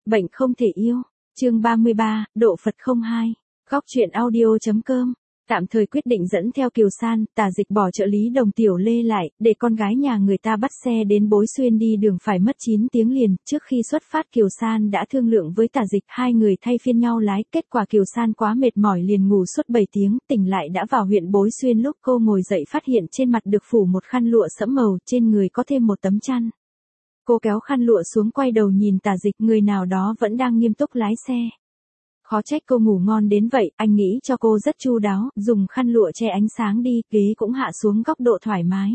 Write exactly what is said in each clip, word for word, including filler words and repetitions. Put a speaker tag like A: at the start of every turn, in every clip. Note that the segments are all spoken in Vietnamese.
A: Bệnh không thể yêu. Chương ba mươi ba, Độ Phật không hai. Góc truyện audio.com. Tạm thời quyết định dẫn theo Kiều San, Tả Dịch bỏ trợ lý Đồng Tiểu Lê lại, để con gái nhà người ta bắt xe đến Bối Xuyên đi đường phải mất chín tiếng liền. Trước khi xuất phát Kiều San đã thương lượng với Tả Dịch, hai người thay phiên nhau lái, kết quả Kiều San quá mệt mỏi liền ngủ suốt bảy tiếng, tỉnh lại đã vào huyện Bối Xuyên. Lúc cô ngồi dậy phát hiện trên mặt được phủ một khăn lụa sẫm màu, trên người có thêm một tấm chăn. Cô kéo khăn lụa xuống, quay đầu nhìn Tả Dịch, người nào đó vẫn đang nghiêm túc lái xe. Khó trách cô ngủ ngon đến vậy, anh nghĩ cho cô rất chu đáo, dùng khăn lụa che ánh sáng đi, ghế cũng hạ xuống góc độ thoải mái.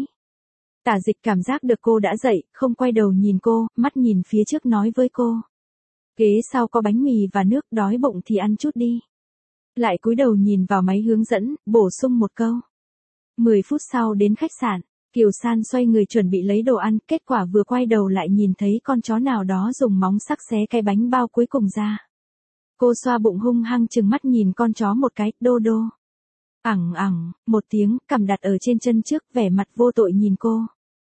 A: Tả Dịch cảm giác được cô đã dậy, không quay đầu nhìn cô, mắt nhìn phía trước nói với cô. Ghế sau có bánh mì và nước, đói bụng thì ăn chút đi. Lại cúi đầu nhìn vào máy hướng dẫn, bổ sung một câu. Mười phút sau đến khách sạn, Kiều San xoay người chuẩn bị lấy đồ ăn, kết quả vừa quay đầu lại nhìn thấy con chó nào đó dùng móng sắc xé cái bánh bao cuối cùng ra. Cô xoa bụng hung hăng trừng mắt nhìn con chó một cái, đô đô. Ẳng ẳng, một tiếng, cằm đặt ở trên chân trước, vẻ mặt vô tội nhìn cô.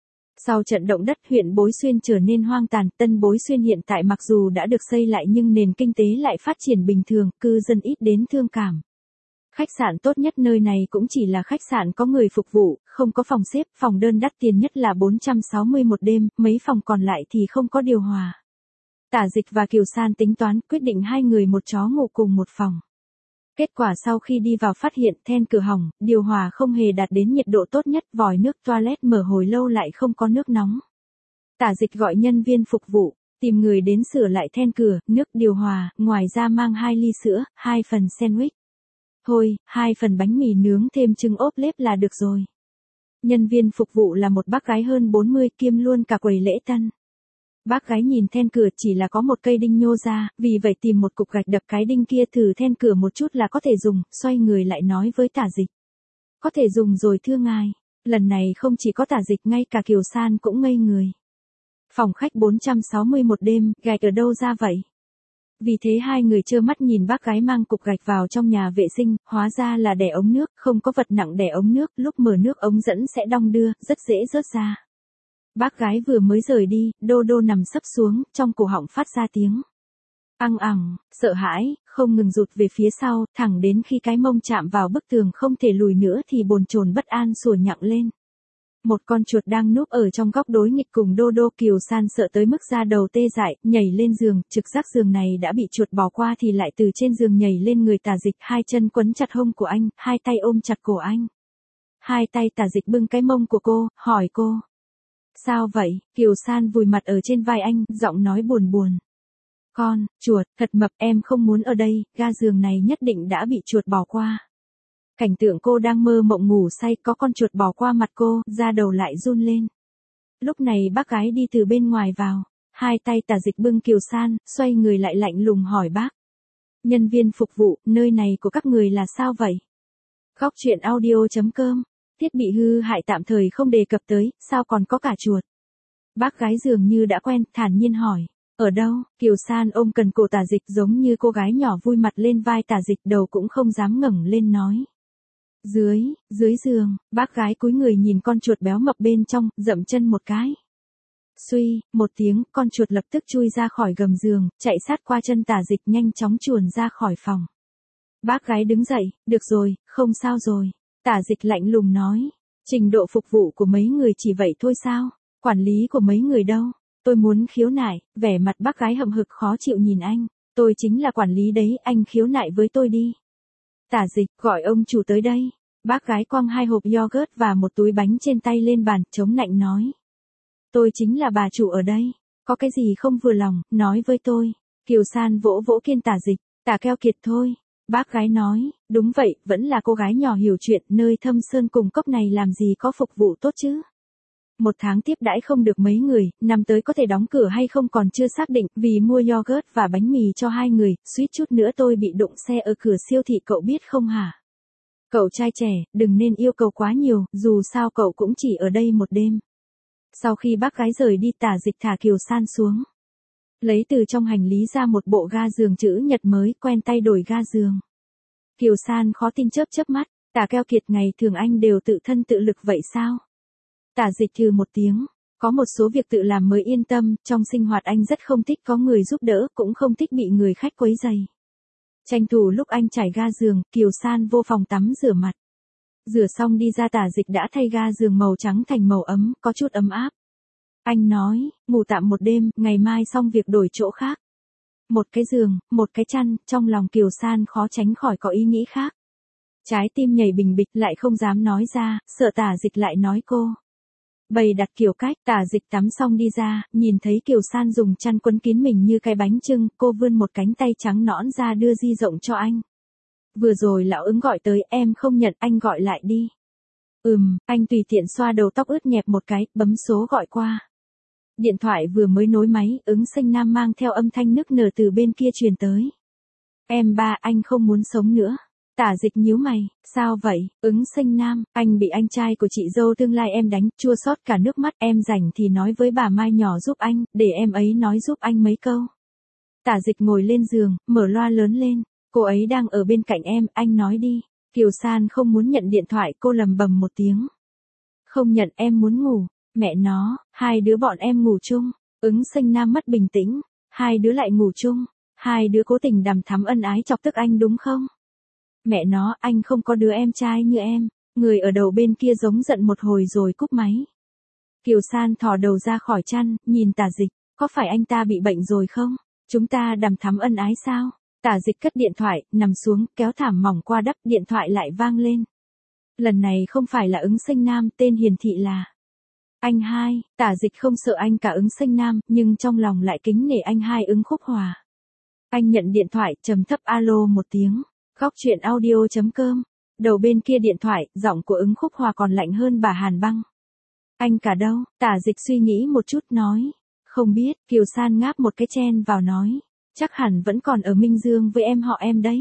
A: Sau trận động đất, huyện Bối Xuyên trở nên hoang tàn, Tân Bối Xuyên hiện tại mặc dù đã được xây lại nhưng nền kinh tế lại phát triển bình thường, cư dân ít đến thương cảm. Khách sạn tốt nhất nơi này cũng chỉ là khách sạn có người phục vụ, không có phòng xếp, phòng đơn đắt tiền nhất là bốn trăm sáu mươi một đêm, mấy phòng còn lại thì không có điều hòa. Tả Dịch và Kiều San tính toán, quyết định hai người một chó ngủ cùng một phòng. Kết quả sau khi đi vào phát hiện then cửa hỏng, điều hòa không hề đạt đến nhiệt độ tốt nhất, vòi nước toilet mở hồi lâu lại không có nước nóng. Tả Dịch gọi nhân viên phục vụ, tìm người đến sửa lại then cửa, nước điều hòa, ngoài ra mang hai ly sữa, hai phần sandwich. Thôi, hai phần bánh mì nướng thêm trứng ốp lết là được rồi. Nhân viên phục vụ là một bác gái hơn bốn mươi, kiêm luôn cả quầy lễ tân. Bác gái nhìn then cửa chỉ là có một cây đinh nhô ra, vì vậy tìm một cục gạch đập cái đinh kia thử then cửa một chút là có thể dùng, xoay người lại nói với Tả Dịch. Có thể dùng rồi thưa ngài. Lần này không chỉ có Tả Dịch, ngay cả Kiều San cũng ngây người. Phòng khách bốn trăm sáu mươi một đêm, gạch ở đâu ra vậy? Vì thế hai người trơ mắt nhìn bác gái mang cục gạch vào trong nhà vệ sinh, hóa ra là đẻ ống nước, không có vật nặng đẻ ống nước, lúc mở nước ống dẫn sẽ đong đưa, rất dễ rớt ra. Bác gái vừa mới rời đi, đô đô nằm sấp xuống, trong cổ họng phát ra tiếng. Ăng ẳng, sợ hãi, không ngừng rụt về phía sau, thẳng đến khi cái mông chạm vào bức tường không thể lùi nữa thì bồn chồn bất an sủa nhặng lên. Một con chuột đang núp ở trong góc đối nghịch cùng đô đô. Kiều San sợ tới mức da đầu tê dại, nhảy lên giường, trực giác giường này đã bị chuột bỏ qua thì lại từ trên giường nhảy lên người Tả Dịch, hai chân quấn chặt hông của anh, hai tay ôm chặt cổ anh. Hai tay Tả Dịch bưng cái mông của cô, hỏi cô. Sao vậy? Kiều San vùi mặt ở trên vai anh, giọng nói buồn buồn. Con, chuột, thật mập, em không muốn ở đây, ga giường này nhất định đã bị chuột bỏ qua. Cảnh tượng cô đang mơ mộng ngủ say, có con chuột bỏ qua mặt cô, da đầu lại run lên. Lúc này bác gái đi từ bên ngoài vào, hai tay Tả Dịch bưng Kiều San, xoay người lại lạnh lùng hỏi bác. Nhân viên phục vụ, nơi này của các người là sao vậy? Góc truyện audio.com. Thiết bị hư hại tạm thời không đề cập tới, sao còn có cả chuột? Bác gái dường như đã quen, thản nhiên hỏi. Ở đâu? Kiều San ôm cần cổ Tả Dịch giống như cô gái nhỏ vui mặt lên vai Tả Dịch, đầu cũng không dám ngẩng lên nói. Dưới, dưới giường, bác gái cúi người nhìn con chuột béo mập bên trong, dậm chân một cái. Suy, một tiếng, con chuột lập tức chui ra khỏi gầm giường, chạy sát qua chân Tả Dịch, nhanh chóng chuồn ra khỏi phòng. Bác gái đứng dậy, được rồi, không sao rồi. Tả Dịch lạnh lùng nói, trình độ phục vụ của mấy người chỉ vậy thôi sao? Quản lý của mấy người đâu? Tôi muốn khiếu nại. Vẻ mặt bác gái hậm hực khó chịu nhìn anh. Tôi chính là quản lý đấy, anh khiếu nại với tôi đi. Tả Dịch, gọi ông chủ tới đây. Bác gái quăng hai hộp yogurt và một túi bánh trên tay lên bàn, chống nạnh nói. Tôi chính là bà chủ ở đây. Có cái gì không vừa lòng, nói với tôi. Kiều San vỗ vỗ kiên Tả Dịch, Tả keo kiệt thôi. Bác gái nói, đúng vậy, vẫn là cô gái nhỏ hiểu chuyện, nơi Thâm Sơn cùng cốc này làm gì có phục vụ tốt chứ. Một tháng tiếp đãi không được mấy người, năm tới có thể đóng cửa hay không còn chưa xác định, vì mua yogurt và bánh mì cho hai người, suýt chút nữa tôi bị đụng xe ở cửa siêu thị, cậu biết không hả? Cậu trai trẻ, đừng nên yêu cầu quá nhiều, dù sao cậu cũng chỉ ở đây một đêm. Sau khi bác gái rời đi, Tả Dịch thả Kiều San xuống. Lấy từ trong hành lý ra một bộ ga giường chữ nhật mới, quen tay đổi ga giường. Kiều San khó tin chớp chớp mắt, Tả keo kiệt, ngày thường anh đều tự thân tự lực vậy sao? Tả Dịch thừ một tiếng, Có một số việc tự làm mới yên tâm, trong sinh hoạt anh rất không thích có người giúp đỡ, cũng không thích bị người khách quấy rầy. Tranh thủ lúc anh trải ga giường, Kiều San vô phòng tắm rửa mặt. Rửa xong đi ra Tả Dịch đã thay ga giường màu trắng thành màu ấm, có chút ấm áp. Anh nói, ngủ tạm một đêm, ngày mai xong việc đổi chỗ khác. Một cái giường, một cái chăn, trong lòng Kiều San khó tránh khỏi có ý nghĩ khác. Trái tim nhảy bình bịch lại không dám nói ra, sợ Tả Dịch lại nói cô. Bày đặt kiểu cách, Tả Dịch tắm xong đi ra, nhìn thấy Kiều San dùng chăn quấn kín mình như cái bánh chưng, cô vươn một cánh tay trắng nõn ra đưa di rộng cho anh. Vừa rồi lão ứng gọi tới, em không nhận, anh gọi lại đi. Ừm, anh tùy tiện xoa đầu tóc ướt nhẹp một cái, bấm số gọi qua. Điện thoại vừa mới nối máy, Ứng Sinh Nam mang theo âm thanh nức nở từ bên kia truyền tới. Em ba, anh không muốn sống nữa. Tả Dịch nhíu mày, sao vậy? Ứng Sinh Nam, anh bị anh trai của chị dâu tương lai em đánh, chua xót cả nước mắt, em rảnh thì nói với bà Mai nhỏ giúp anh, để em ấy nói giúp anh mấy câu. Tả Dịch ngồi lên giường, mở loa lớn lên, cô ấy đang ở bên cạnh em, anh nói đi. Kiều San không muốn nhận điện thoại, cô lầm bầm một tiếng. Không nhận, em muốn ngủ. Mẹ nó, hai đứa bọn em ngủ chung. Ứng Sinh Nam mất bình tĩnh, hai đứa lại ngủ chung, hai đứa cố tình đằm thắm ân ái chọc tức anh đúng không? Mẹ nó, anh không có đứa em trai như em. Người ở đầu bên kia giống giận một hồi rồi cúp máy. Kiều San thò đầu ra khỏi chăn, nhìn Tả Dịch, có phải anh ta bị bệnh rồi không? Chúng ta đằm thắm ân ái sao? Tả Dịch cất điện thoại, nằm xuống, kéo thảm mỏng qua đắp, điện thoại lại vang lên. Lần này không phải là Ứng Sinh Nam, tên hiển thị là anh hai. Tả Dịch không sợ anh cả Ứng Sinh Nam, nhưng trong lòng lại kính nể anh hai Ứng Khúc Hòa. Anh nhận điện thoại, trầm thấp alo một tiếng. Góc chuyện audio chấm com. Đầu bên kia điện thoại, giọng của Ứng Khúc Hòa còn lạnh hơn bà Hàn Băng. Anh cả đâu? Tả Dịch suy nghĩ một chút nói. Không biết, Kiều San ngáp một cái chen vào nói. Chắc hẳn vẫn còn ở Minh Dương với em họ em đấy.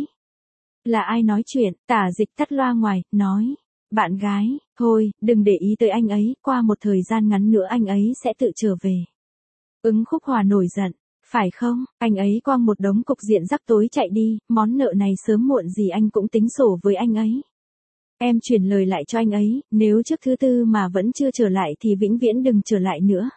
A: Là ai nói chuyện? Tả Dịch tắt loa ngoài, nói. Bạn gái, thôi, đừng để ý tới anh ấy, qua một thời gian ngắn nữa anh ấy sẽ tự trở về. Ứng Khúc Hòa nổi giận. Phải không, anh ấy quăng một đống cục diện rắc rối chạy đi, món nợ này sớm muộn gì anh cũng tính sổ với anh ấy. Em chuyển lời lại cho anh ấy, nếu trước thứ tư mà vẫn chưa trở lại thì vĩnh viễn đừng trở lại nữa.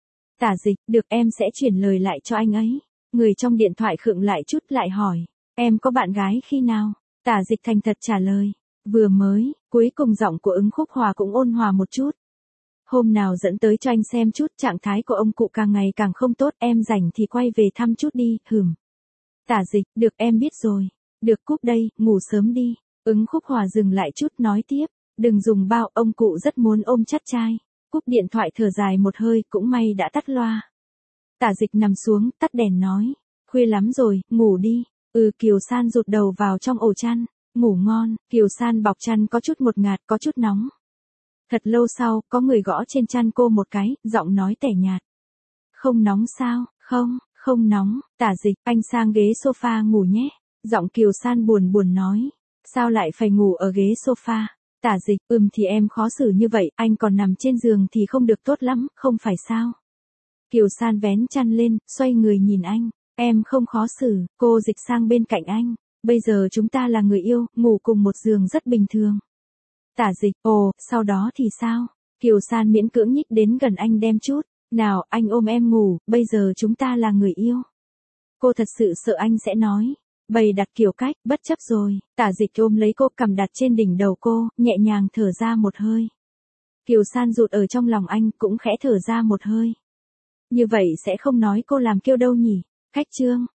A: Tả Dịch, được em sẽ chuyển lời lại cho anh ấy. Người trong điện thoại khựng lại chút lại hỏi, em có bạn gái khi nào? Tả Dịch thành thật trả lời, vừa mới, cuối cùng giọng của Ứng Khúc Hòa cũng ôn hòa một chút. Hôm nào dẫn tới cho anh xem chút, trạng thái của ông cụ càng ngày càng không tốt, em rảnh thì quay về thăm chút đi, hừm. Tả Dịch, được em biết rồi. Được cúp đây, ngủ sớm đi. Ứng Khúc Hòa dừng lại chút nói tiếp, đừng dùng bao, ông cụ rất muốn ôm chắt trai. Cúp điện thoại thở dài một hơi, cũng may đã tắt loa. Tả Dịch nằm xuống, tắt đèn nói, khuya lắm rồi, ngủ đi. Ừ, Kiều San rụt đầu vào trong ổ chăn, ngủ ngon. Kiều San bọc chăn có chút một ngạt, có chút nóng. Thật lâu sau, có người gõ trên chăn cô một cái, giọng nói tẻ nhạt. Không nóng sao? Không, không nóng. Tả Dịch, anh sang ghế sofa ngủ nhé. Giọng Kiều San buồn buồn nói. Sao lại phải ngủ ở ghế sofa? Tả Dịch, ừm thì em khó xử như vậy, anh còn nằm trên giường thì không được tốt lắm, không phải sao? Kiều San vén chăn lên, xoay người nhìn anh. Em không khó xử, cô dịch sang bên cạnh anh. Bây giờ chúng ta là người yêu, ngủ cùng một giường rất bình thường. Tả Dịch, ồ, sau đó thì sao? Kiều San miễn cưỡng nhích đến gần anh đem chút. Nào, anh ôm em ngủ, bây giờ chúng ta là người yêu. Cô thật sự sợ anh sẽ nói. Bày đặt kiểu cách, bất chấp rồi. Tả Dịch ôm lấy cô, cầm đặt trên đỉnh đầu cô, nhẹ nhàng thở ra một hơi. Kiều San rụt ở trong lòng anh, cũng khẽ thở ra một hơi. Như vậy sẽ không nói cô làm kiêu đâu nhỉ? Khách chương.